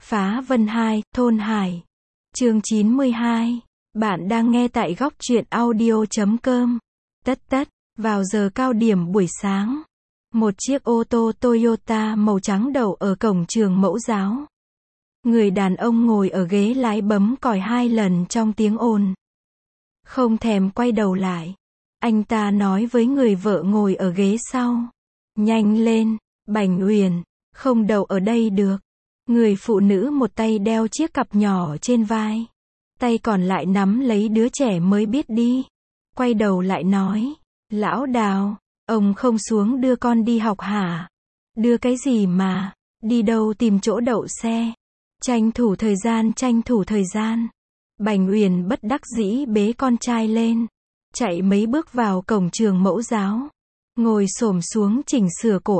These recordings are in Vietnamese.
Phá Vân 2, Thôn Hải. Chương 92. Bạn đang nghe tại góc truyện audio.com. Tất, vào giờ cao điểm buổi sáng, một chiếc ô tô Toyota màu trắng đậu ở cổng trường mẫu giáo. Người đàn ông ngồi ở ghế lái bấm còi 2 lần trong tiếng ồn. Không thèm quay đầu lại, anh ta nói với người vợ ngồi ở ghế sau. Nhanh lên, Bảnh Uyển, không đậu ở đây được. Người phụ nữ một tay đeo chiếc cặp nhỏ trên vai, tay còn lại nắm lấy đứa trẻ mới biết đi. Quay đầu lại nói, lão Đào, ông không xuống đưa con đi học hả? Đưa cái gì mà, đi đâu tìm chỗ đậu xe? Tranh thủ thời gian. Bảnh Uyển bất đắc dĩ bế con trai lên, chạy mấy bước vào cổng trường mẫu giáo, ngồi xổm xuống chỉnh sửa cổ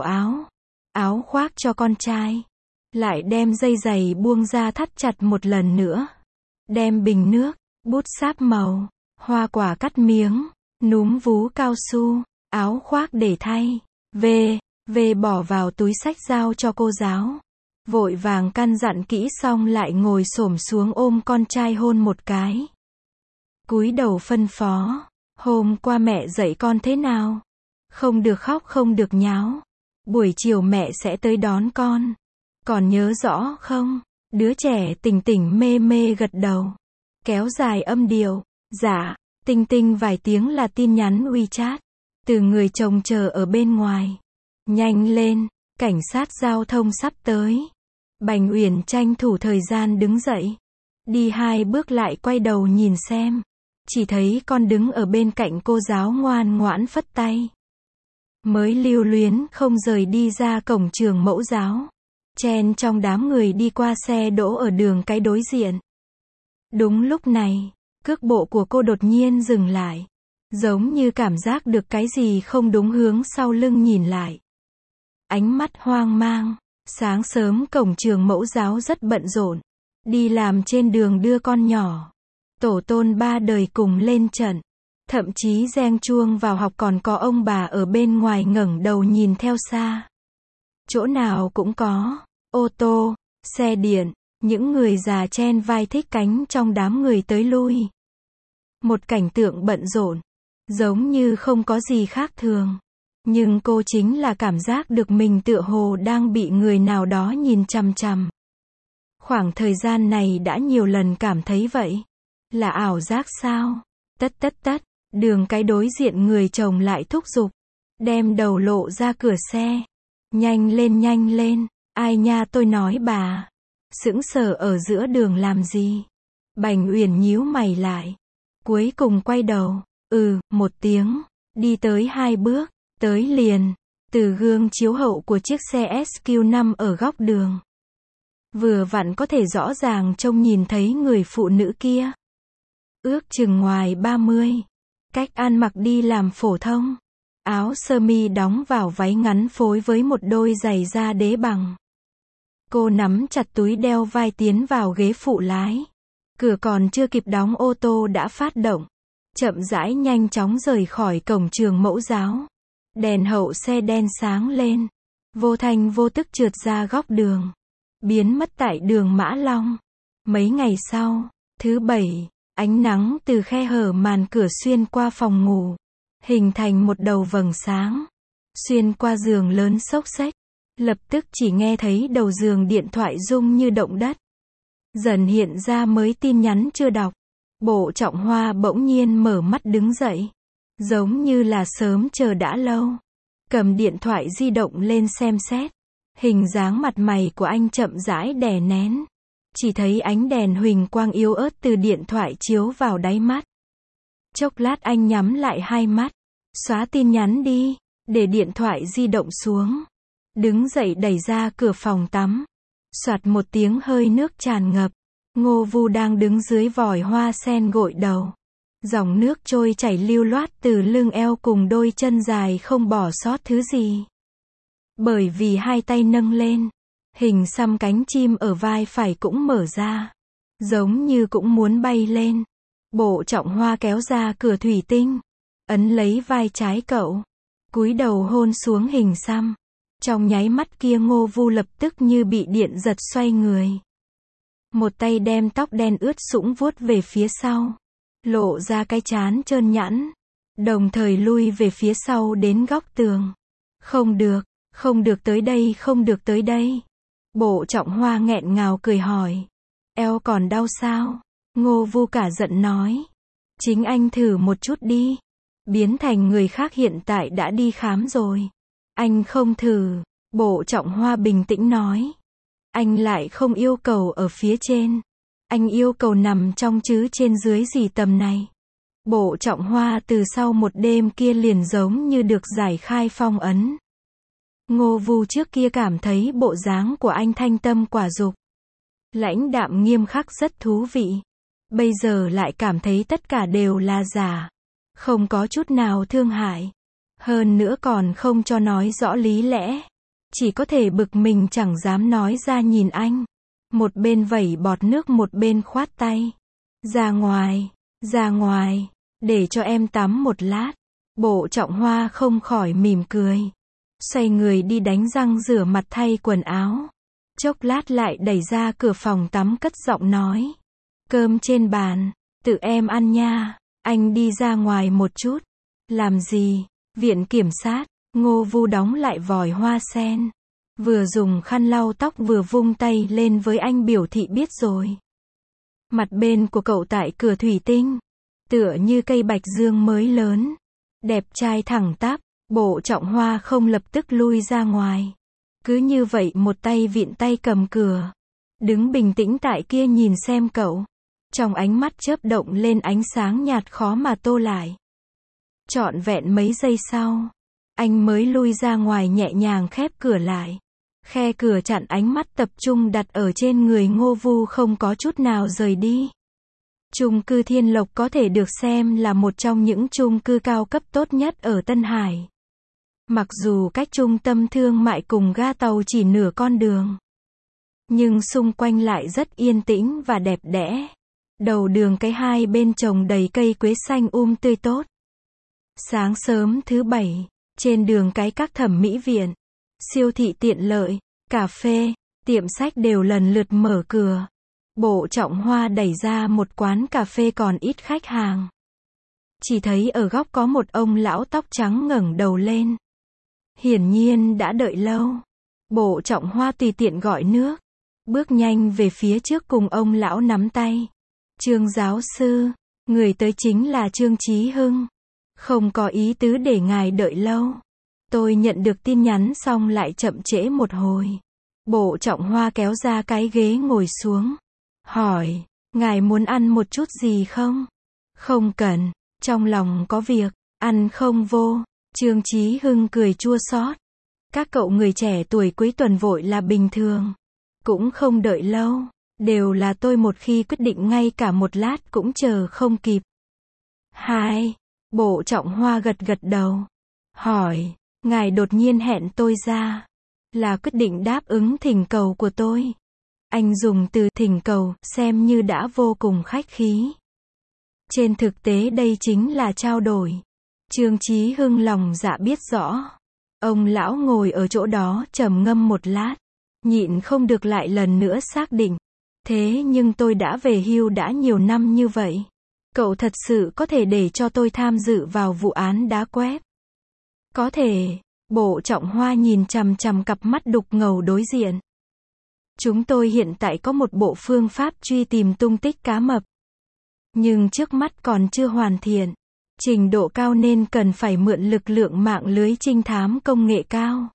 áo khoác cho con trai, lại đem dây giày buông ra thắt chặt một lần nữa, đem bình nước, bút sáp màu, hoa quả cắt miếng, núm vú cao su, áo khoác để thay, về bỏ vào túi xách giao cho cô giáo. Vội vàng căn dặn kỹ xong lại ngồi xổm xuống ôm con trai hôn một cái. Cúi đầu phân phó, hôm qua mẹ dạy con thế nào? Không được khóc, không được nháo. Buổi chiều mẹ sẽ tới đón con. Còn nhớ rõ không? Đứa trẻ tỉnh tỉnh mê mê gật đầu. Kéo dài âm điệu, dạ, tinh vài tiếng là tin nhắn WeChat. Từ người chồng chờ ở bên ngoài. Nhanh lên, cảnh sát giao thông sắp tới. Bảnh Uyển tranh thủ thời gian đứng dậy. Đi 2 bước lại quay đầu nhìn xem. Chỉ thấy con đứng ở bên cạnh cô giáo ngoan ngoãn phất tay. Mới lưu luyến không rời đi ra cổng trường mẫu giáo. Chen trong đám người đi qua xe đỗ ở đường cái đối diện. Đúng lúc này, cước bộ của cô đột nhiên dừng lại. Giống như cảm giác được cái gì không đúng, hướng sau lưng nhìn lại. Ánh mắt hoang mang. Sáng sớm cổng trường mẫu giáo rất bận rộn. Đi làm trên đường đưa con nhỏ. Tổ tôn 3 đời cùng lên trận. Thậm chí reng chuông vào học còn có ông bà ở bên ngoài ngẩng đầu nhìn theo xa. Chỗ nào cũng có ô tô, xe điện, những người già chen vai thích cánh trong đám người tới lui. Một cảnh tượng bận rộn, giống như không có gì khác thường. Nhưng cô chính là cảm giác được mình tựa hồ đang bị người nào đó nhìn chằm chằm. Khoảng thời gian này đã nhiều lần cảm thấy vậy. Là ảo giác sao? Tất, đường cái đối diện người chồng lại thúc giục. Đem đầu lộ ra cửa xe. Nhanh lên, ai nha tôi nói bà. Sững sờ ở giữa đường làm gì? Bảnh Uyển nhíu mày lại. Cuối cùng quay đầu, một tiếng, đi tới 2 bước. Tới liền, từ gương chiếu hậu của chiếc xe SQ5 ở góc đường. Vừa vặn có thể rõ ràng trông nhìn thấy người phụ nữ kia. Ước chừng ngoài 30. Cách ăn mặc đi làm phổ thông. Áo sơ mi đóng vào váy ngắn phối với một đôi giày da đế bằng. Cô nắm chặt túi đeo vai tiến vào ghế phụ lái. Cửa còn chưa kịp đóng ô tô đã phát động. Chậm rãi nhanh chóng rời khỏi cổng trường mẫu giáo. Đèn hậu xe đen sáng lên. Vô thanh vô tức trượt ra góc đường. Biến mất tại đường Mã Long. Mấy ngày sau, thứ Bảy, ánh nắng từ khe hở màn cửa xuyên qua phòng ngủ. Hình thành một đầu vầng sáng. Xuyên qua giường lớn xốc xếch. Lập tức chỉ nghe thấy đầu giường điện thoại rung như động đất. Dần hiện ra mới tin nhắn chưa đọc. Bộ Trọng Hoa bỗng nhiên mở mắt đứng dậy. Giống như là sớm chờ đã lâu. Cầm điện thoại di động lên xem xét. Hình dáng mặt mày của anh chậm rãi đè nén. Chỉ thấy ánh đèn huỳnh quang yếu ớt từ điện thoại chiếu vào đáy mắt. Chốc lát anh nhắm lại 2 mắt. Xóa tin nhắn đi. Để điện thoại di động xuống. Đứng dậy đẩy ra cửa phòng tắm. Soạt một tiếng hơi nước tràn ngập. Ngô Vu đang đứng dưới vòi hoa sen gội đầu. Dòng nước trôi chảy lưu loát từ lưng eo cùng đôi chân dài không bỏ sót thứ gì. Bởi vì 2 tay nâng lên, hình xăm cánh chim ở vai phải cũng mở ra. Giống như cũng muốn bay lên. Bộ Trọng Hoa kéo ra cửa thủy tinh. Ấn lấy vai trái cậu. Cúi đầu hôn xuống hình xăm. Trong nháy mắt kia Ngô Vu lập tức như bị điện giật xoay người. Một tay đem tóc đen ướt sũng vuốt về phía sau, lộ ra cái trán trơn nhẵn, đồng thời lui về phía sau đến góc tường. Không được tới đây, không được tới đây. Bộ Trọng Hoa nghẹn ngào cười hỏi. Eo còn đau sao? Ngô Vu cả giận nói. Chính anh thử một chút đi. Biến thành người khác hiện tại đã đi khám rồi. Anh không thử. Bộ Trọng Hoa bình tĩnh nói. Anh lại không yêu cầu ở phía trên. Anh yêu cầu nằm trong chứ trên dưới gì tầm này. Bộ Trọng Hoa từ sau một đêm kia liền giống như được giải khai phong ấn. Ngô Vu trước kia cảm thấy bộ dáng của anh thanh tâm quả dục, lãnh đạm nghiêm khắc rất thú vị. Bây giờ lại cảm thấy tất cả đều là giả. Không có chút nào thương hại. Hơn nữa còn không cho nói rõ lý lẽ. Chỉ có thể bực mình chẳng dám nói ra nhìn anh. Một bên vẩy bọt nước một bên khoát tay. Ra ngoài, để cho em tắm một lát. Bộ Trọng Hoa không khỏi mỉm cười. Xoay người đi đánh răng rửa mặt thay quần áo. Chốc lát lại đẩy ra cửa phòng tắm cất giọng nói. Cơm trên bàn, tự em ăn nha, anh đi ra ngoài một chút. Làm gì? Viện kiểm sát. Ngô Vu đóng lại vòi hoa sen. Vừa dùng khăn lau tóc vừa vung tay lên với anh biểu thị biết rồi. Mặt bên của cậu tại cửa thủy tinh, tựa như cây bạch dương mới lớn. Đẹp trai thẳng tắp. Bộ Trọng Hoa không lập tức lui ra ngoài. Cứ như vậy một tay vịn tay cầm cửa. Đứng bình tĩnh tại kia nhìn xem cậu. Trong ánh mắt chớp động lên ánh sáng nhạt khó mà tô lại. Trọn vẹn mấy giây sau, anh mới lui ra ngoài nhẹ nhàng khép cửa lại. Khe cửa chặn ánh mắt tập trung đặt ở trên người Ngô Vu không có chút nào rời đi. Chung cư Thiên Lộc có thể được xem là một trong những chung cư cao cấp tốt nhất ở Tân Hải. Mặc dù cách trung tâm thương mại cùng ga tàu chỉ nửa con đường, nhưng xung quanh lại rất yên tĩnh và đẹp đẽ. Đầu đường cái hai bên trồng đầy cây quế xanh tươi tốt. Sáng sớm thứ Bảy, trên đường cái các thẩm mỹ viện, siêu thị tiện lợi, cà phê, tiệm sách đều lần lượt mở cửa. Bộ Trọng Hoa đẩy ra một quán cà phê còn ít khách hàng. Chỉ thấy ở góc có một ông lão tóc trắng ngẩng đầu lên. Hiển nhiên đã đợi lâu. Bộ Trọng Hoa tùy tiện gọi nước, bước nhanh về phía trước cùng ông lão nắm tay. Trương giáo sư, người tới chính là Trương Chí Hưng. Không có ý tứ để ngài đợi lâu. Tôi nhận được tin nhắn xong lại chậm trễ một hồi. Bộ Trọng Hoa kéo ra cái ghế ngồi xuống. Hỏi, ngài muốn ăn một chút gì không? Không cần, trong lòng có việc, ăn không vô. Trương Chí Hưng cười chua xót. Các cậu người trẻ tuổi cuối tuần vội là bình thường. Cũng không đợi lâu. Đều là tôi một khi quyết định ngay cả một lát cũng chờ không kịp. Hai, Bộ Trọng Hoa gật gật đầu. Hỏi, ngài đột nhiên hẹn tôi ra. Là quyết định đáp ứng thỉnh cầu của tôi. Anh dùng từ thỉnh cầu xem như đã vô cùng khách khí. Trên thực tế đây chính là trao đổi. Trương Chí Hưng lòng dạ biết rõ. Ông lão ngồi ở chỗ đó trầm ngâm một lát. Nhịn không được lại lần nữa xác định. Thế nhưng tôi đã về hưu đã nhiều năm như vậy. Cậu thật sự có thể để cho tôi tham dự vào vụ án đá quét? Có thể. Bộ Trọng Hoa nhìn chằm chằm cặp mắt đục ngầu đối diện. Chúng tôi hiện tại có một bộ phương pháp truy tìm tung tích cá mập. Nhưng trước mắt còn chưa hoàn thiện. Trình độ cao nên cần phải mượn lực lượng mạng lưới trinh thám công nghệ cao.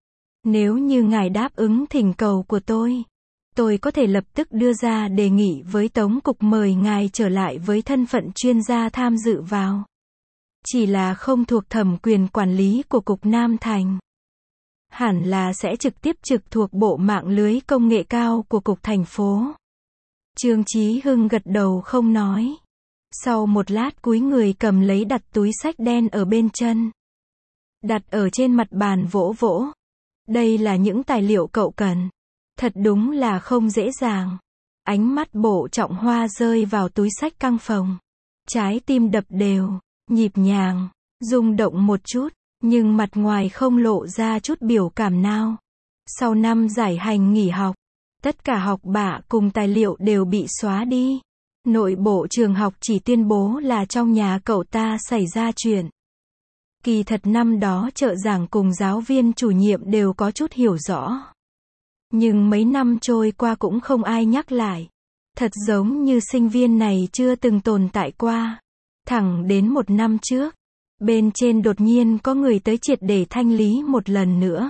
Nếu như ngài đáp ứng thỉnh cầu của tôi có thể lập tức đưa ra đề nghị với Tống Cục mời ngài trở lại với thân phận chuyên gia tham dự vào. Chỉ là không thuộc thẩm quyền quản lý của Cục Nam Thành. Hẳn là sẽ trực tiếp trực thuộc bộ mạng lưới công nghệ cao của Cục thành phố. Trương Chí Hưng gật đầu không nói. Sau một lát cúi người cầm lấy đặt túi xách đen ở bên chân. Đặt ở trên mặt bàn vỗ vỗ. Đây là những tài liệu cậu cần. Thật đúng là không dễ dàng. Ánh mắt Bộ Trọng Hoa rơi vào túi xách căng phòng. Trái tim đập đều, nhịp nhàng, rung động một chút, nhưng mặt ngoài không lộ ra chút biểu cảm nào. Sau năm giải hành nghỉ học, Tất cả học bạ cùng tài liệu đều bị xóa đi. Nội bộ trường học chỉ tuyên bố là trong nhà cậu ta xảy ra chuyện. Kỳ thật năm đó trợ giảng cùng giáo viên chủ nhiệm đều có chút hiểu rõ. Nhưng mấy năm trôi qua cũng không ai nhắc lại. Thật giống như sinh viên này chưa từng tồn tại qua. Thẳng đến một năm trước, bên trên đột nhiên có người tới triệt để thanh lý một lần nữa.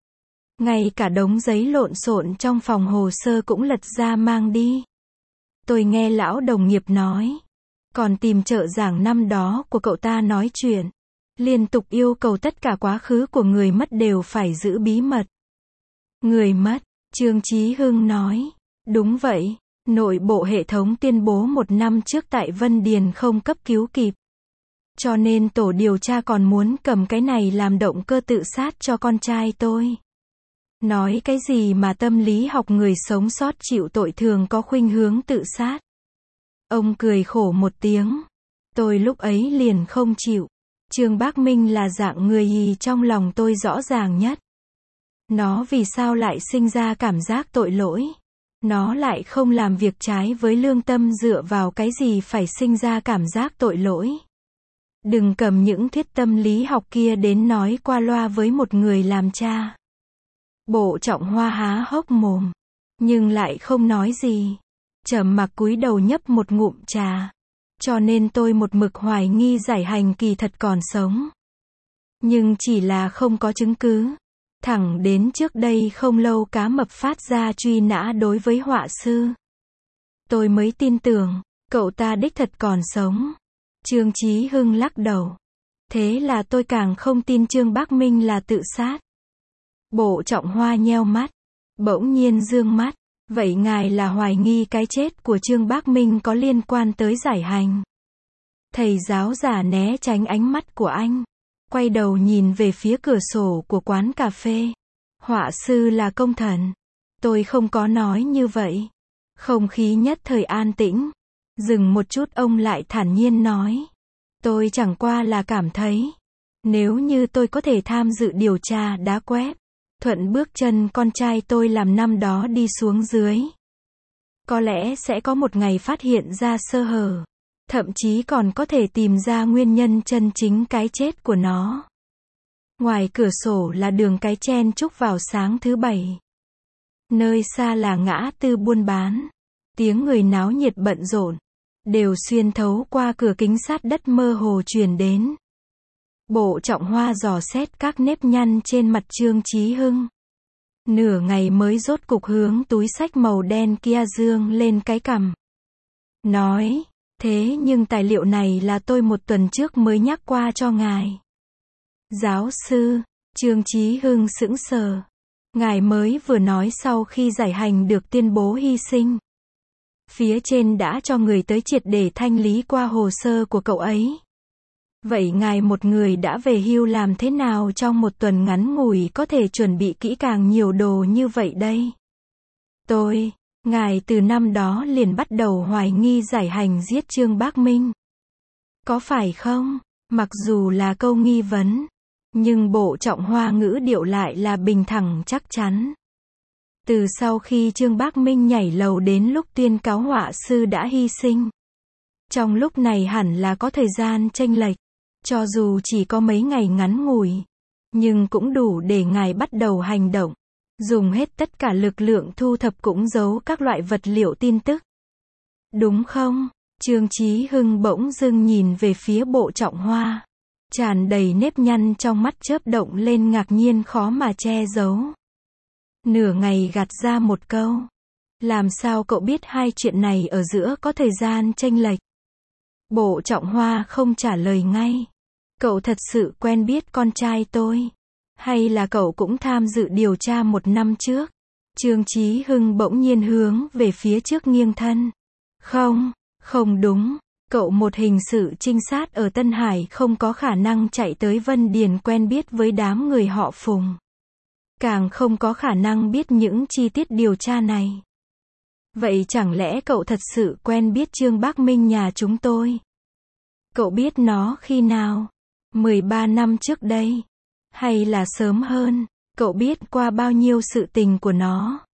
Ngay cả đống giấy lộn xộn trong phòng hồ sơ cũng lật ra mang đi. Tôi nghe lão đồng nghiệp nói. Còn tìm trợ giảng năm đó của cậu ta nói chuyện. Liên tục yêu cầu tất cả quá khứ của người mất đều phải giữ bí mật. Người mất, Trương Chí Hưng nói. Đúng vậy, nội bộ hệ thống tuyên bố một năm trước tại Vân Điền không cấp cứu kịp. Cho nên tổ điều tra còn muốn cầm cái này làm động cơ tự sát cho con trai tôi. Nói cái gì mà tâm lý học người sống sót chịu tội thường có khuynh hướng tự sát. Ông cười khổ một tiếng. Tôi lúc ấy liền không chịu. Trương Bác Minh là dạng người gì trong lòng tôi rõ ràng nhất. Nó vì sao lại sinh ra cảm giác tội lỗi? Nó lại không làm việc trái với lương tâm, dựa vào cái gì phải sinh ra cảm giác tội lỗi? Đừng cầm những thuyết tâm lý học kia đến nói qua loa với một người làm cha. Bộ Trọng Hoa há hốc mồm, nhưng lại không nói gì. Trầm mặc cúi đầu nhấp một ngụm trà. Cho nên tôi một mực hoài nghi Giải Hành kỳ thật còn sống. Nhưng chỉ là không có chứng cứ. Thẳng đến trước đây không lâu Cá Mập phát ra truy nã đối với họa sư. Tôi mới tin tưởng, cậu ta đích thật còn sống. Trương Chí Hưng lắc đầu. Thế là tôi càng không tin Trương Bác Minh là tự sát. Bộ Trọng Hoa nheo mắt, bỗng nhiên dương mắt. Vậy ngài là hoài nghi cái chết của Trương Bác Minh có liên quan tới Giải Hành? Thầy giáo giả né tránh ánh mắt của anh. Quay đầu nhìn về phía cửa sổ của quán cà phê. Họa sư là công thần. Tôi không có nói như vậy. Không khí nhất thời an tĩnh. Dừng một chút ông lại thản nhiên nói. Tôi chẳng qua là cảm thấy. Nếu như tôi có thể tham dự điều tra đá quét. Thuận bước chân con trai tôi làm năm đó đi xuống dưới. Có lẽ sẽ có một ngày phát hiện ra sơ hở. Thậm chí còn có thể tìm ra nguyên nhân chân chính cái chết của nó. Ngoài cửa sổ là đường cái chen chúc vào sáng thứ Bảy. Nơi xa là ngã tư buôn bán. Tiếng người náo nhiệt bận rộn. Đều xuyên thấu qua cửa kính sát đất mơ hồ truyền đến. Bộ Trọng Hoa dò xét các nếp nhăn trên mặt Trương Chí Hưng. Nửa ngày mới rốt cục hướng túi xách màu đen kia dương lên cái cằm. Nói, thế nhưng tài liệu này là tôi một tuần trước mới nhắc qua cho ngài. Giáo sư, Trương Chí Hưng sững sờ. Ngài mới vừa nói sau khi Giải Hành được tuyên bố hy sinh. Phía trên đã cho người tới triệt để thanh lý qua hồ sơ của cậu ấy. Vậy ngài một người đã về hưu làm thế nào trong một tuần ngắn ngủi có thể chuẩn bị kỹ càng nhiều đồ như vậy đây? Ngài từ năm đó liền bắt đầu hoài nghi Giải Hành giết Trương Bác Minh. Có phải không? Mặc dù là câu nghi vấn, nhưng Bộ Trọng Hoa ngữ điệu lại là bình thẳng chắc chắn. Từ sau khi Trương Bác Minh nhảy lầu đến lúc tuyên cáo họa sư đã hy sinh. Trong lúc này hẳn là có thời gian chênh lệch. Cho dù chỉ có mấy ngày ngắn ngủi, nhưng cũng đủ để ngài bắt đầu hành động. Dùng hết tất cả lực lượng thu thập cũng giấu các loại vật liệu tin tức. Đúng không? Trương Chí Hưng bỗng dưng nhìn về phía Bộ Trọng Hoa. Tràn đầy nếp nhăn trong mắt chớp động lên ngạc nhiên khó mà che giấu. Nửa ngày gạt ra một câu. Làm sao cậu biết hai chuyện này ở giữa có thời gian chênh lệch? Bộ Trọng Hoa không trả lời ngay. Cậu thật sự quen biết con trai tôi? Hay là cậu cũng tham dự điều tra một năm trước? Trương Chí Hưng bỗng nhiên hướng về phía trước nghiêng thân. Không đúng. Cậu một hình sự trinh sát ở Tân Hải không có khả năng chạy tới Vân Điền quen biết với đám người họ Phùng. Càng không có khả năng biết những chi tiết điều tra này. Vậy chẳng lẽ cậu thật sự quen biết Trương Bác Minh nhà chúng tôi? Cậu biết nó khi nào? 13 năm trước đây? Hay là sớm hơn? Cậu biết qua bao nhiêu sự tình của nó?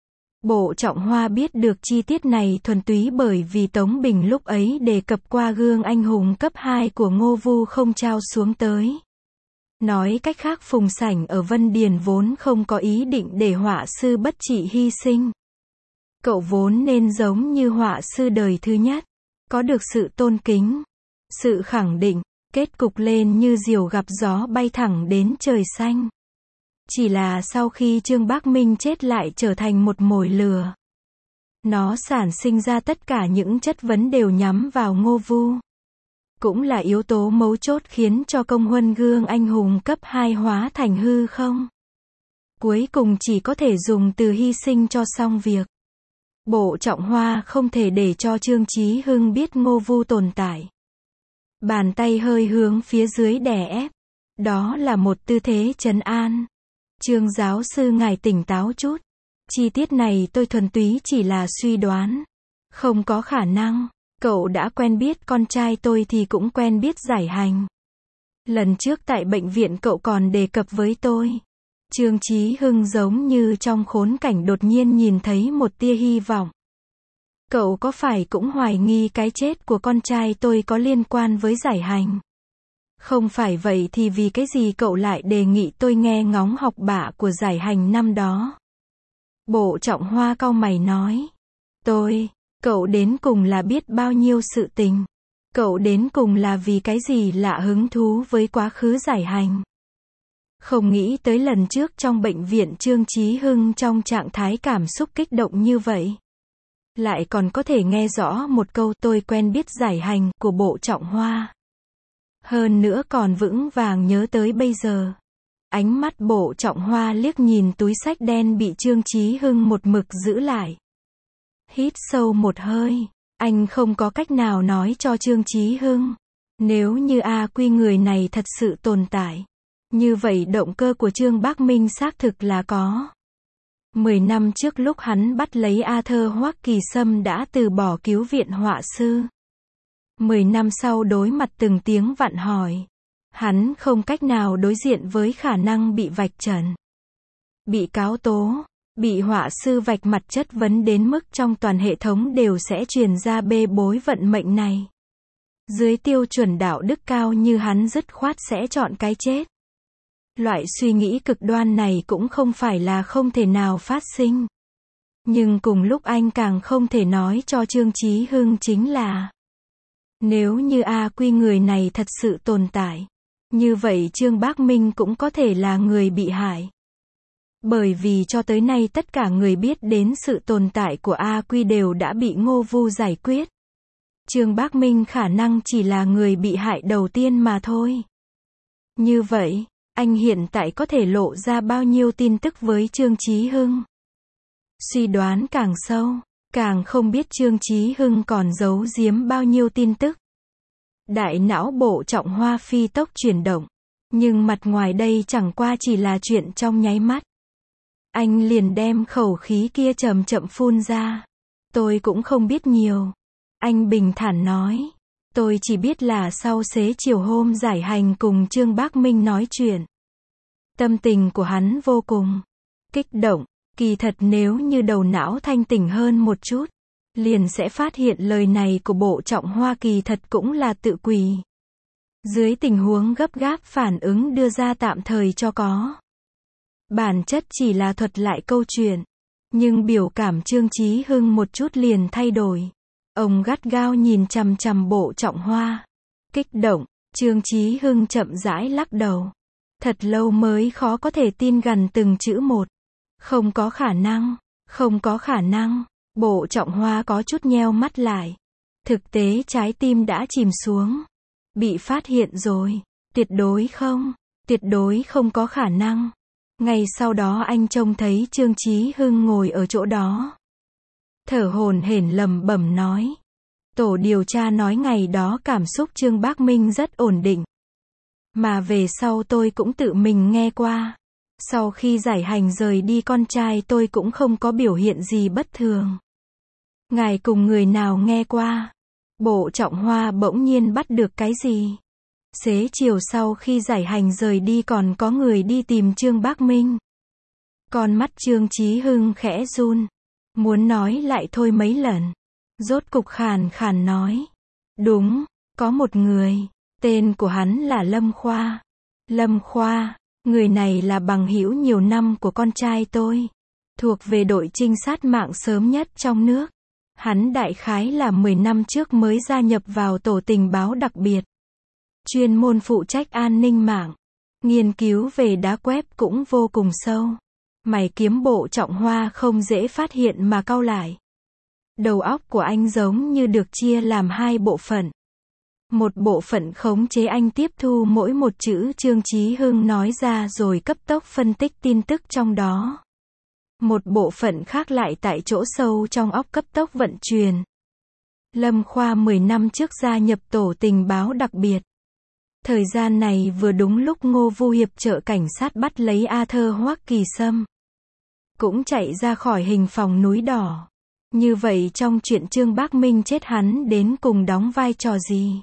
Bộ Trọng Hoa biết được chi tiết này thuần túy bởi vì Tống Bình lúc ấy đề cập qua gương anh hùng cấp 2 của Ngô Vu không trao xuống tới. Nói cách khác Phùng Sảnh ở Vân Điền vốn không có ý định để họa sư Bất Trị hy sinh. Cậu vốn nên giống như họa sư đời thứ nhất, có được sự tôn kính, sự khẳng định, kết cục lên như diều gặp gió bay thẳng đến trời xanh. Chỉ là sau khi Trương Bác Minh chết lại trở thành một mồi lửa. Nó sản sinh ra tất cả những chất vấn đều nhắm vào Ngô Vu. Cũng là yếu tố mấu chốt khiến cho công huân gương anh hùng cấp 2 hóa thành hư không. Cuối cùng chỉ có thể dùng từ hy sinh cho xong việc. Bộ Trọng Hoa không thể để cho Trương Chí Hưng biết Ngô Vu tồn tại. Bàn tay hơi hướng phía dưới đè ép. Đó là một tư thế trấn an. Trương giáo sư ngài tỉnh táo chút. Chi tiết này tôi thuần túy chỉ là suy đoán. Không có khả năng. Cậu đã quen biết con trai tôi thì cũng quen biết Giải Hành. Lần trước tại bệnh viện cậu còn đề cập với tôi. Trương Chí Hưng giống như trong khốn cảnh đột nhiên nhìn thấy một tia hy vọng. Cậu có phải cũng hoài nghi cái chết của con trai tôi có liên quan với Giải Hành? Không phải vậy thì vì cái gì cậu lại đề nghị tôi nghe ngóng học bạ của Giải Hành năm đó? Bộ Trọng Hoa cau mày nói. Cậu đến cùng là biết bao nhiêu sự tình. Cậu đến cùng là vì cái gì lạ hứng thú với quá khứ Giải Hành. Không nghĩ tới lần trước trong bệnh viện Trương Chí Hưng trong trạng thái cảm xúc kích động như vậy. Lại còn có thể nghe rõ một câu tôi quen biết Giải Hành của Bộ Trọng Hoa. Hơn nữa còn vững vàng nhớ tới bây giờ. Ánh mắt Bộ Trọng Hoa liếc nhìn túi xách đen bị Trương Chí Hưng một mực giữ lại. Hít sâu một hơi, anh không có cách nào nói cho Trương Chí Hưng. Nếu như A Quy người này thật sự tồn tại, như vậy động cơ của Trương Bác Minh xác thực là có. 10 năm trước lúc hắn bắt lấy A Thơ Hoắc Kỳ Sâm đã từ bỏ cứu viện họa sư. 10 năm sau đối mặt từng tiếng vặn hỏi, hắn không cách nào đối diện với khả năng bị vạch trần, bị cáo tố, bị họa sư vạch mặt chất vấn đến mức trong toàn hệ thống đều sẽ truyền ra bê bối vận mệnh này. Dưới tiêu chuẩn đạo đức cao như hắn dứt khoát sẽ chọn cái chết. Loại suy nghĩ cực đoan này cũng không phải là không thể nào phát sinh. Nhưng cùng lúc anh càng không thể nói cho Trương Chí Hưng chính là, nếu như A Quy người này thật sự tồn tại, như vậy Trương Bác Minh cũng có thể là người bị hại. Bởi vì cho tới nay tất cả người biết đến sự tồn tại của A Quy đều đã bị Ngô Vu giải quyết. Trương Bác Minh khả năng chỉ là người bị hại đầu tiên mà thôi. Như vậy, anh hiện tại có thể lộ ra bao nhiêu tin tức với Trương Chí Hưng? Suy đoán càng sâu, càng không biết Trương Chí Hưng còn giấu giếm bao nhiêu tin tức. Đại não Bộ Trọng Hoa phi tốc chuyển động, nhưng mặt ngoài đây chẳng qua chỉ là chuyện trong nháy mắt. Anh liền đem khẩu khí kia chậm chậm phun ra. Tôi cũng không biết nhiều. Anh bình thản nói. Tôi chỉ biết là sau xế chiều hôm Giải Hành cùng Trương Bác Minh nói chuyện. Tâm tình của hắn vô cùng kích động. Kỳ thật nếu như đầu não thanh tỉnh hơn một chút, liền sẽ phát hiện lời này của Bộ Trọng Hoa kỳ thật cũng là tự quỳ. Dưới tình huống gấp gáp phản ứng đưa ra tạm thời cho có. Bản chất chỉ là thuật lại câu chuyện. Nhưng biểu cảm Trương Chí Hưng một chút liền thay đổi. Ông gắt gao nhìn chằm chằm Bộ Trọng Hoa. Kích động, Trương Chí Hưng chậm rãi lắc đầu. Thật lâu mới khó có thể tin gần từng chữ một. Không có khả năng, không có khả năng. Bộ Trọng Hoa có chút nheo mắt lại. Thực tế trái tim đã chìm xuống. Bị phát hiện rồi. Tuyệt đối không có khả năng. Ngay sau đó anh trông thấy Trương Chí Hưng ngồi ở chỗ đó. Thở hổn hển lẩm bẩm nói. Tổ điều tra nói ngày đó cảm xúc Trương Bác Minh rất ổn định. Mà về sau tôi cũng tự mình nghe qua. Sau khi Giải Hành rời đi con trai tôi cũng không có biểu hiện gì bất thường. Ngài cùng người nào nghe qua? Bộ Trọng Hoa bỗng nhiên bắt được cái gì? Xế chiều sau khi Giải Hành rời đi còn có người đi tìm Trương Bác Minh. Con mắt Trương Chí Hưng khẽ run. Muốn nói lại thôi mấy lần. Rốt cục khàn khàn nói. Đúng, có một người. Tên của hắn là Lâm Khoa. Lâm Khoa, người này là bằng hữu nhiều năm của con trai tôi. Thuộc về đội trinh sát mạng sớm nhất trong nước. Hắn đại khái là 10 năm trước mới gia nhập vào tổ tình báo đặc biệt. Chuyên môn phụ trách an ninh mạng. Nghiên cứu về đá web cũng vô cùng sâu. Mày kiếm Bộ Trọng Hoa không dễ phát hiện mà cau lại. Đầu óc của anh giống như được chia làm hai bộ phận. Một bộ phận khống chế anh tiếp thu mỗi một chữ Trương Chí Hưng nói ra rồi cấp tốc phân tích tin tức trong đó. Một bộ phận khác lại tại chỗ sâu trong óc cấp tốc vận chuyển. Lâm Khoa 10 năm trước gia nhập tổ tình báo đặc biệt. Thời gian này vừa đúng lúc Ngô Vu hiệp trợ cảnh sát bắt lấy Arthur Hoắc Kỳ Sâm. Cũng chạy ra khỏi hình phòng núi đỏ. Như vậy trong chuyện Trương Bác Minh chết hắn đến cùng đóng vai trò gì?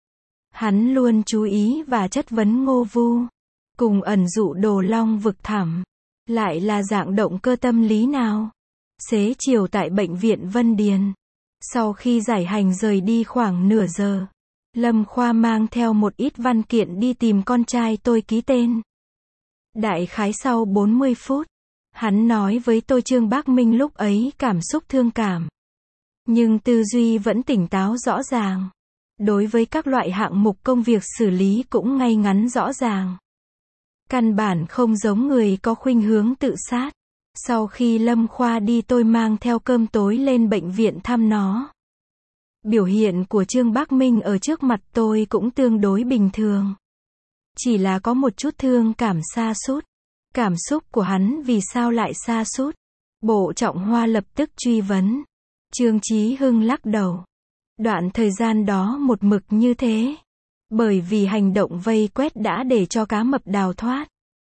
Hắn luôn chú ý và chất vấn Ngô Vu. Cùng ẩn dụ Đồ Long vực thẳm. Lại là dạng động cơ tâm lý nào? Xế chiều tại bệnh viện Vân Điền. Sau khi giải hành rời đi khoảng nửa giờ. Lâm Khoa mang theo một ít văn kiện đi tìm con trai tôi ký tên. Đại khái sau 40 phút. Hắn nói với tôi Trương Bác Minh lúc ấy cảm xúc thương cảm. Nhưng tư duy vẫn tỉnh táo rõ ràng. Đối với các loại hạng mục công việc xử lý cũng ngay ngắn rõ ràng. Căn bản không giống người có khuynh hướng tự sát. Sau khi Lâm Khoa đi tôi mang theo cơm tối lên bệnh viện thăm nó. Biểu hiện của Trương Bác Minh ở trước mặt tôi cũng tương đối bình thường. Chỉ là có một chút thương cảm sa sút. Cảm xúc của hắn vì sao lại sa sút? Bộ Trọng Hoa lập tức truy vấn. Trương Chí Hưng lắc đầu. Đoạn thời gian đó một mực như thế. Bởi vì hành động vây quét đã để cho cá mập đào thoát.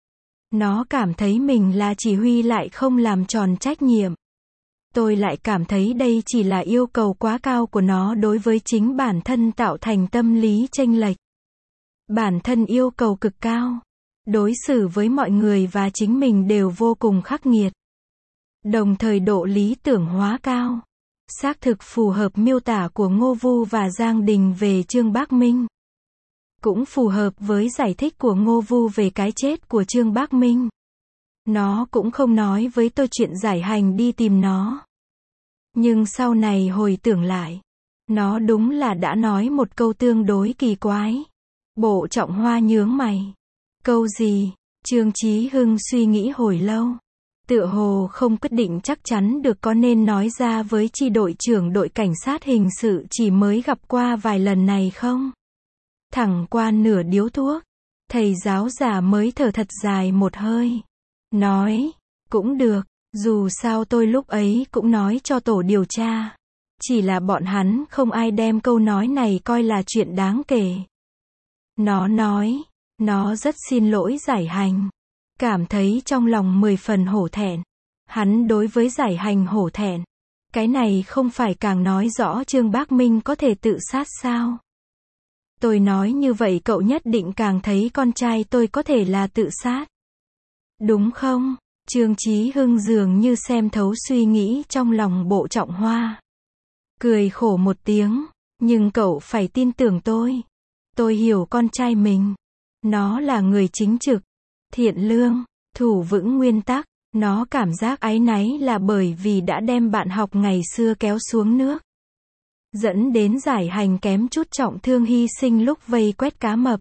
Nó cảm thấy mình là chỉ huy lại không làm tròn trách nhiệm. Tôi lại cảm thấy đây chỉ là yêu cầu quá cao của nó đối với chính bản thân tạo thành tâm lý chênh lệch. Bản thân yêu cầu cực cao. Đối xử với mọi người và chính mình đều vô cùng khắc nghiệt. Đồng thời độ lý tưởng hóa cao. Xác thực phù hợp miêu tả của Ngô Vu và Giang Đình về Trương Bác Minh. Cũng phù hợp với giải thích của Ngô Vu về cái chết của Trương Bác Minh. Nó cũng không nói với tôi chuyện giải hành đi tìm nó. Nhưng sau này hồi tưởng lại, nó đúng là đã nói một câu tương đối kỳ quái. Bộ Trọng Hoa nhướng mày. Câu gì? Trương Chí Hưng suy nghĩ hồi lâu. Tựa hồ không quyết định chắc chắn được có nên nói ra với chi đội trưởng đội cảnh sát hình sự chỉ mới gặp qua vài lần này không? Thẳng qua nửa điếu thuốc. Thầy giáo già mới thở thật dài một hơi. Nói, cũng được, dù sao tôi lúc ấy cũng nói cho tổ điều tra. Chỉ là bọn hắn không ai đem câu nói này coi là chuyện đáng kể. Nó nói, nó rất xin lỗi giải hành. Cảm thấy trong lòng 10 phần hổ thẹn. Hắn đối với giải hành hổ thẹn. Cái này không phải càng nói rõ Trương Bác Minh có thể tự sát sao? Tôi nói như vậy cậu nhất định càng thấy con trai tôi có thể là tự sát. Đúng không? Trương Chí Hưng dường như xem thấu suy nghĩ trong lòng Bộ Trọng Hoa. Cười khổ một tiếng. Nhưng cậu phải tin tưởng tôi. Tôi hiểu con trai mình. Nó là người chính trực, thiện lương, thủ vững nguyên tắc. Nó cảm giác áy náy là bởi vì đã đem bạn học ngày xưa kéo xuống nước. Dẫn đến giải hành kém chút trọng thương hy sinh lúc vây quét cá mập.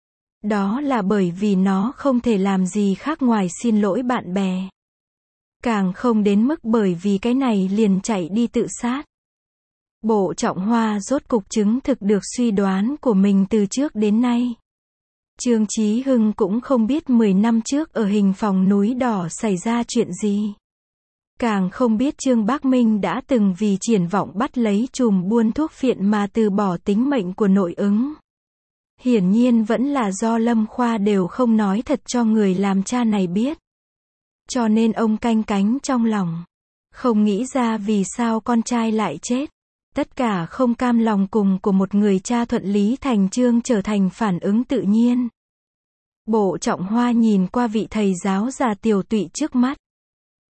Đó là bởi vì nó không thể làm gì khác ngoài xin lỗi bạn bè. Càng không đến mức bởi vì cái này liền chạy đi tự sát. Bộ Trọng Hoa rốt cục chứng thực được suy đoán của mình từ trước đến nay. Trương Chí Hưng cũng không biết 10 năm trước ở hình phòng núi đỏ xảy ra chuyện gì. Càng không biết Trương Bác Minh đã từng vì triển vọng bắt lấy chùm buôn thuốc phiện mà từ bỏ tính mệnh của nội ứng. Hiển nhiên vẫn là do Lâm Khoa đều không nói thật cho người làm cha này biết. Cho nên ông canh cánh trong lòng. Không nghĩ ra vì sao con trai lại chết. Tất cả không cam lòng cùng của một người cha thuận lý thành chương trở thành phản ứng tự nhiên. Bộ Trọng Hoa nhìn qua vị thầy giáo già tiều tụy trước mắt.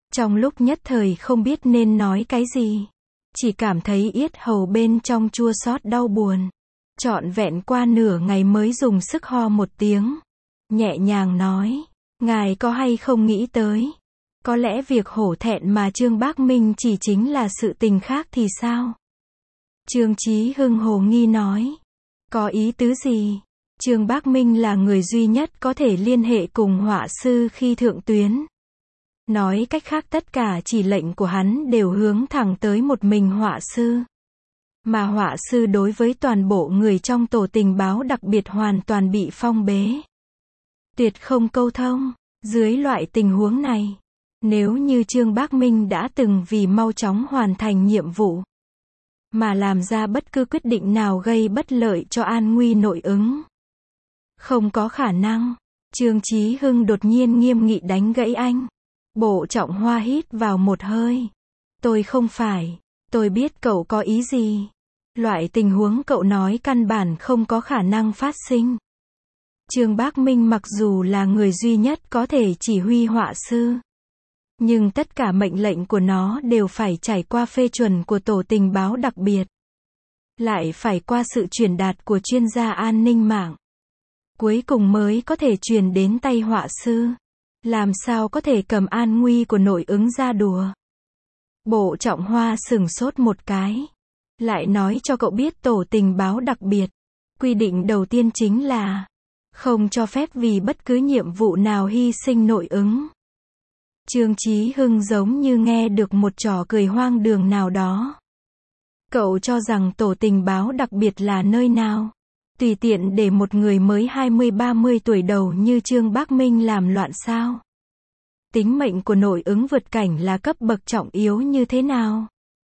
Trong lúc nhất thời không biết nên nói cái gì. Chỉ cảm thấy yết hầu bên trong chua xót đau buồn. Trọn vẹn qua nửa ngày mới dùng sức ho một tiếng. Nhẹ nhàng nói, ngài có hay không nghĩ tới. Có lẽ việc hổ thẹn mà Trương Bác Minh chỉ chính là sự tình khác thì sao? Trương Chí Hưng hồ nghi nói. Có ý tứ gì? Trương Bác Minh là người duy nhất có thể liên hệ cùng họa sư khi thượng tuyến. Nói cách khác tất cả chỉ lệnh của hắn đều hướng thẳng tới một mình họa sư. Mà họa sư đối với toàn bộ người trong tổ tình báo đặc biệt hoàn toàn bị phong bế. Tuyệt không câu thông. Dưới loại tình huống này, nếu như Trương Bác Minh đã từng vì mau chóng hoàn thành nhiệm vụ mà làm ra bất cứ quyết định nào gây bất lợi cho an nguy nội ứng, không có khả năng. Trương Chí Hưng đột nhiên nghiêm nghị đánh gãy anh. Bộ Trọng Hoa hít vào một hơi. Tôi không phải. Tôi biết cậu có ý gì. Loại tình huống cậu nói căn bản không có khả năng phát sinh. Trương Bác Minh mặc dù là người duy nhất có thể chỉ huy họa sư, nhưng tất cả mệnh lệnh của nó đều phải trải qua phê chuẩn của tổ tình báo đặc biệt. Lại phải qua sự truyền đạt của chuyên gia an ninh mạng. Cuối cùng mới có thể truyền đến tay họa sư. Làm sao có thể cầm an nguy của nội ứng ra đùa. Bộ Trọng Hoa sửng sốt một cái. Lại nói cho cậu biết tổ tình báo đặc biệt. Quy định đầu tiên chính là không cho phép vì bất cứ nhiệm vụ nào hy sinh nội ứng. Trương Chí Hưng giống như nghe được một trò cười hoang đường nào đó. Cậu cho rằng tổ tình báo đặc biệt là nơi nào? Tùy tiện để một người mới 20-30 tuổi đầu như Trương Bác Minh làm loạn sao? Tính mệnh của nội ứng vượt cảnh là cấp bậc trọng yếu như thế nào?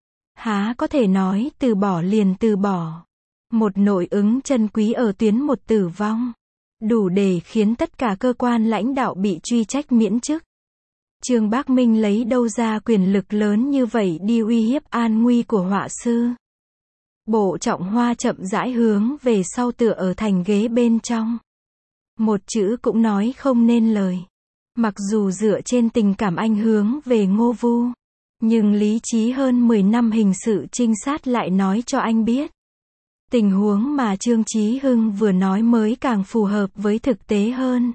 Há có thể nói từ bỏ liền từ bỏ. Một nội ứng chân quý ở tuyến một tử vong. Đủ để khiến tất cả cơ quan lãnh đạo bị truy trách miễn chức. Trương Bác Minh lấy đâu ra quyền lực lớn như vậy đi uy hiếp an nguy của họa sư. Bộ Trọng Hoa chậm rãi hướng về sau tựa ở thành ghế bên trong. Một chữ cũng nói không nên lời. Mặc dù dựa trên tình cảm anh hướng về Ngô Vu, nhưng lý trí hơn 10 năm hình sự trinh sát lại nói cho anh biết. Tình huống mà Trương Chí Hưng vừa nói mới càng phù hợp với thực tế hơn.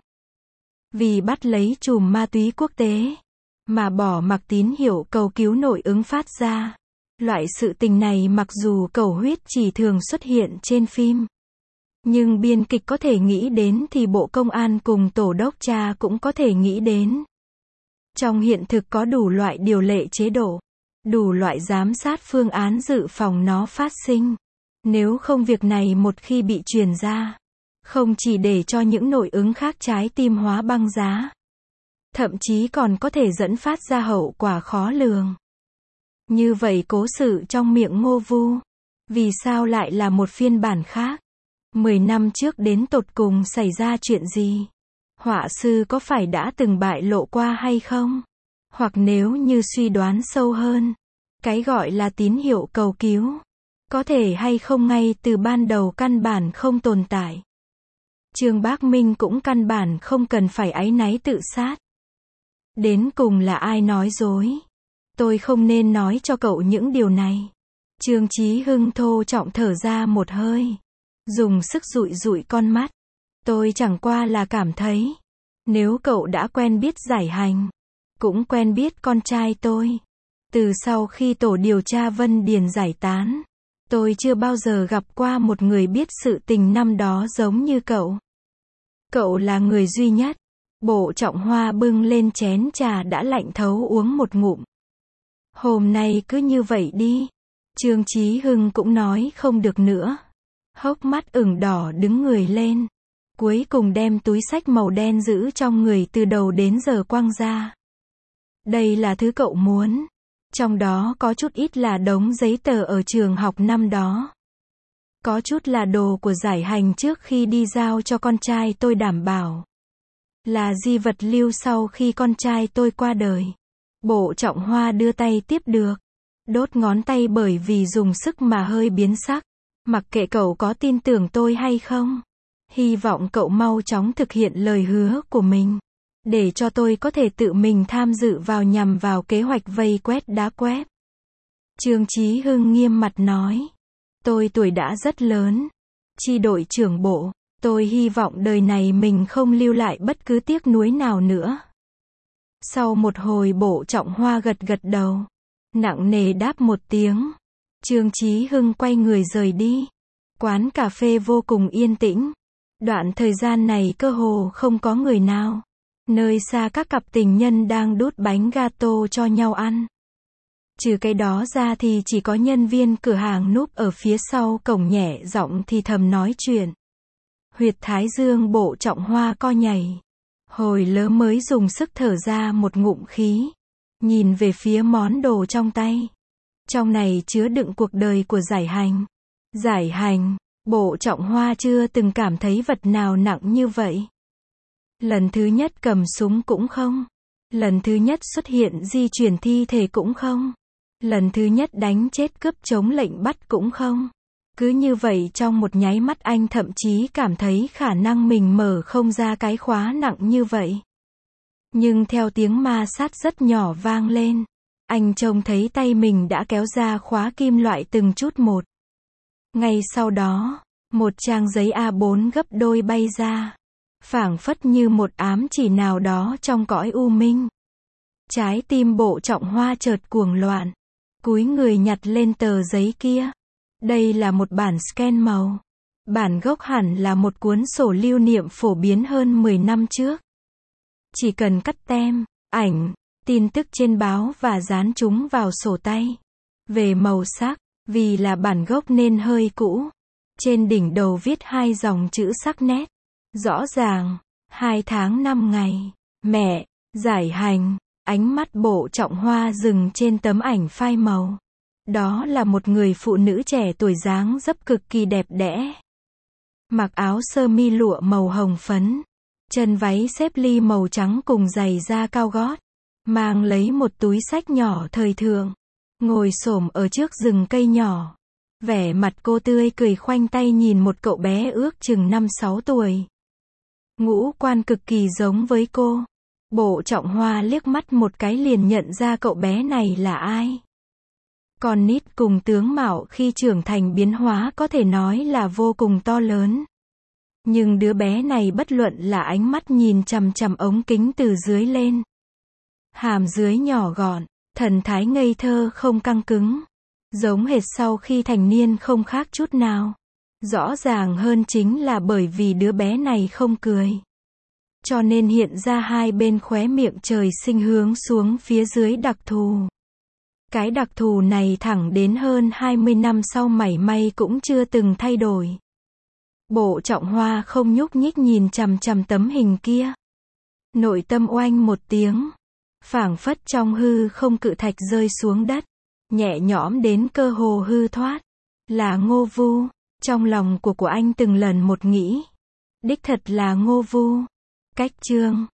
Vì bắt lấy trùm ma túy quốc tế, mà bỏ mặc tín hiệu cầu cứu nội ứng phát ra. Loại sự tình này mặc dù cầu huyết chỉ thường xuất hiện trên phim, nhưng biên kịch có thể nghĩ đến thì Bộ Công an cùng Tổ đốc tra cũng có thể nghĩ đến. Trong hiện thực có đủ loại điều lệ chế độ, đủ loại giám sát phương án dự phòng nó phát sinh. Nếu không việc này một khi bị truyền ra, không chỉ để cho những nội ứng khác trái tim hóa băng giá, thậm chí còn có thể dẫn phát ra hậu quả khó lường. Như vậy cố sự trong miệng Ngô Vu, vì sao lại là một phiên bản khác? 10 năm trước đến tột cùng xảy ra chuyện gì? Họa sư có phải đã từng bại lộ qua hay không? Hoặc nếu như suy đoán sâu hơn, cái gọi là tín hiệu cầu cứu, có thể hay không ngay từ ban đầu căn bản không tồn tại. Trương Bác Minh cũng căn bản không cần phải áy náy tự sát. Đến cùng là ai nói dối? Tôi không nên nói cho cậu những điều này. Trương Chí Hưng thô trọng thở ra một hơi, dùng sức dụi dụi con mắt. Tôi chẳng qua là cảm thấy, nếu cậu đã quen biết Giải Hành, cũng quen biết con trai tôi, từ sau khi tổ điều tra Vân Điền giải tán, tôi chưa bao giờ gặp qua một người biết sự tình năm đó giống như cậu. Cậu là người duy nhất. Bộ Trọng Hoa bưng lên chén trà đã lạnh thấu uống một ngụm. Hôm nay cứ như vậy đi. Trương Chí Hưng cũng nói không được nữa. Hốc mắt ửng đỏ đứng người lên. Cuối cùng đem túi xách màu đen giữ trong người từ đầu đến giờ quăng ra. Đây là thứ cậu muốn. Trong đó có chút ít là đống giấy tờ ở trường học năm đó. Có chút là đồ của Giải Hành trước khi đi giao cho con trai tôi đảm bảo. Là di vật lưu sau khi con trai tôi qua đời. Bộ Trọng Hoa đưa tay tiếp được. Đốt ngón tay bởi vì dùng sức mà hơi biến sắc. Mặc kệ cậu có tin tưởng tôi hay không. Hy vọng cậu mau chóng thực hiện lời hứa của mình. để cho tôi có thể tự mình tham dự vào nhằm vào kế hoạch vây quét đá web. Trương Chí Hưng nghiêm mặt nói. Tôi tuổi đã rất lớn. Chi đội trưởng bộ, tôi hy vọng đời này mình không lưu lại bất cứ tiếc nuối nào nữa. Sau một hồi Bộ Trọng Hoa gật gật đầu, nặng nề đáp một tiếng. Trương Chí Hưng quay người rời đi. Quán cà phê vô cùng yên tĩnh. Đoạn thời gian này cơ hồ không có người nào. Nơi xa các cặp tình nhân đang đút bánh gato cho nhau ăn. Trừ cái đó ra thì chỉ có nhân viên cửa hàng núp ở phía sau cổng nhẹ giọng thì thầm nói chuyện. Huyệt thái dương Bộ Trọng Hoa co nhảy. Hồi lớ mới dùng sức thở ra một ngụm khí. Nhìn về phía món đồ trong tay. Trong này chứa đựng cuộc đời của Giải Hành. Giải Hành, Bộ Trọng Hoa chưa từng cảm thấy vật nào nặng như vậy. Lần thứ nhất cầm súng cũng không. Lần thứ nhất xuất hiện di chuyển thi thể cũng không. Lần thứ nhất đánh chết cướp chống lệnh bắt cũng không. Cứ như vậy trong một nháy mắt anh thậm chí cảm thấy khả năng mình mở không ra cái khóa nặng như vậy. Nhưng theo tiếng ma sát rất nhỏ vang lên, anh trông thấy tay mình đã kéo ra khóa kim loại từng chút một. Ngay sau đó, một trang giấy A4 gấp đôi bay ra, phảng phất như một ám chỉ nào đó trong cõi u minh. Trái tim Bộ Trọng Hoa chợt cuồng loạn, cúi người nhặt lên tờ giấy kia. Đây là một bản scan màu. Bản gốc hẳn là một cuốn sổ lưu niệm phổ biến hơn 10 năm trước. Chỉ cần cắt tem, ảnh, tin tức trên báo và dán chúng vào sổ tay. Về màu sắc, vì là bản gốc nên hơi cũ. Trên đỉnh đầu viết 2 dòng chữ sắc nét. Rõ ràng, 2 tháng 5 ngày. Mẹ, Giải Hành. Ánh mắt Bộ Trọng Hoa dừng trên tấm ảnh phai màu. Đó là một người phụ nữ trẻ tuổi dáng dấp cực kỳ đẹp đẽ. Mặc áo sơ mi lụa màu hồng phấn. Chân váy xếp ly màu trắng cùng giày da cao gót. Mang lấy một túi xách nhỏ thời thượng. Ngồi xổm ở trước rừng cây nhỏ. Vẻ mặt cô tươi cười khoanh tay nhìn một cậu bé ước chừng 5-6 tuổi. Ngũ quan cực kỳ giống với cô. Bộ Trọng Hoa liếc mắt một cái liền nhận ra cậu bé này là ai. Con nít cùng tướng mạo khi trưởng thành biến hóa có thể nói là vô cùng to lớn. Nhưng đứa bé này bất luận là ánh mắt nhìn chằm chằm ống kính từ dưới lên. Hàm dưới nhỏ gọn, thần thái ngây thơ không căng cứng. Giống hệt sau khi thành niên không khác chút nào. Rõ ràng hơn chính là bởi vì đứa bé này không cười. Cho nên hiện ra hai bên khóe miệng trời sinh hướng xuống phía dưới đặc thù. Cái đặc thù này thẳng đến hơn 20 năm sau mảy may cũng chưa từng thay đổi. Bộ Trọng Hoa không nhúc nhích nhìn chằm chằm tấm hình kia. Nội tâm oanh một tiếng. Phảng phất trong hư không cự thạch rơi xuống đất. Nhẹ nhõm đến cơ hồ hư thoát. Là Ngô Vu. Trong lòng của anh từng lần một nghĩ. Đích thật là Ngô Vu. Cách chương